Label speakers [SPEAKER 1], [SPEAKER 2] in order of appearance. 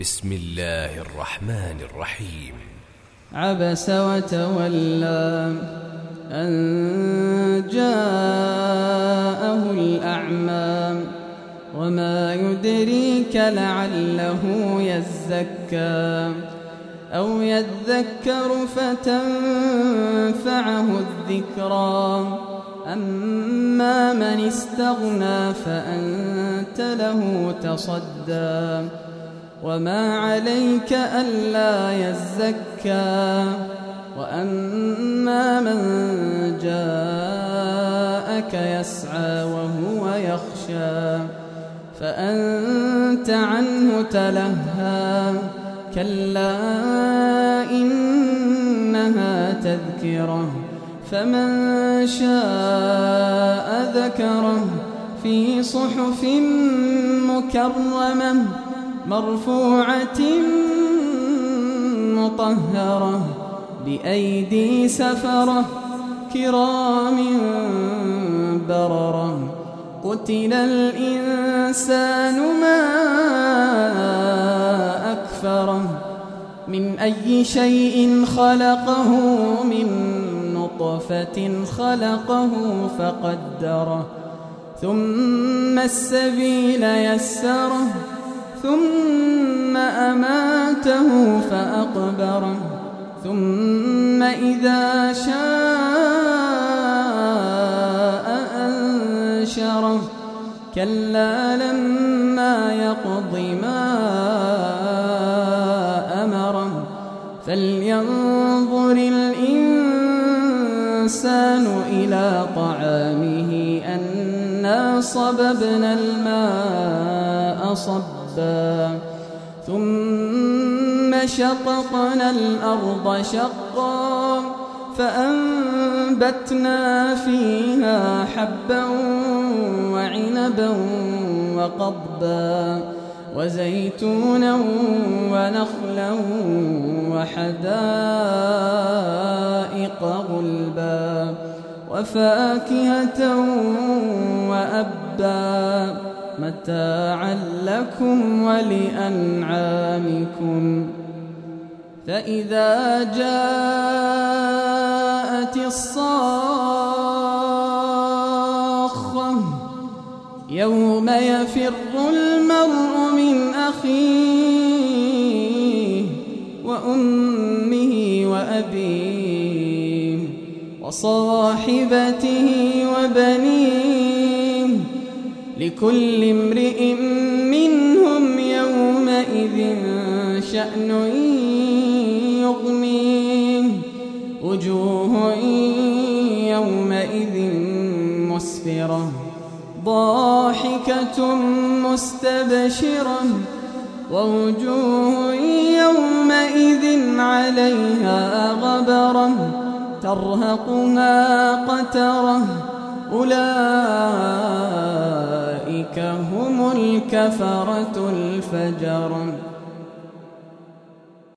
[SPEAKER 1] بسم الله الرحمن الرحيم.
[SPEAKER 2] عبس وتولى أن جاءه الأعمى وما يدريك لعله يزكى أو يذكر فتنفعه الذكرى أما من استغنى فأنت له تصدى وما عليك ألا يزكى وأما من جاءك يسعى وهو يخشى فأنت عنه تلهى كلا إنها تذكرة فمن شاء ذكره في صحف مكرمة مرفوعة مطهرة بأيدي سفرة كرام بررة قتل الإنسان ما أكفره من أي شيء خلقه من نطفة خلقه فقدره ثم السبيل يسره ثم أماته فأقبره ثم إذا شاء أنشره كلا لما يقض ما أمره فلينظر الإنسان إلى طعامه أنا صببنا الماء صبا ثم شققنا الأرض شقا فأنبتنا فيها حبا وعنبا وقضبا وزيتونا ونخلا وحدائق غلبا وفاكهة وأبا متاعا لكم ولأنعامكم فإذا جاءت الصاخة يوم يفر المرء من أخيه وأمه وأبيه وصاحبته وبنيه لكل امرئ منهم يومئذ شأن يغنيه وجوه يومئذ مسفرة ضاحكة مستبشرة ووجوه يومئذ عليها غبرة ترهقها قترة أولئك هم الكفرة الفجرة.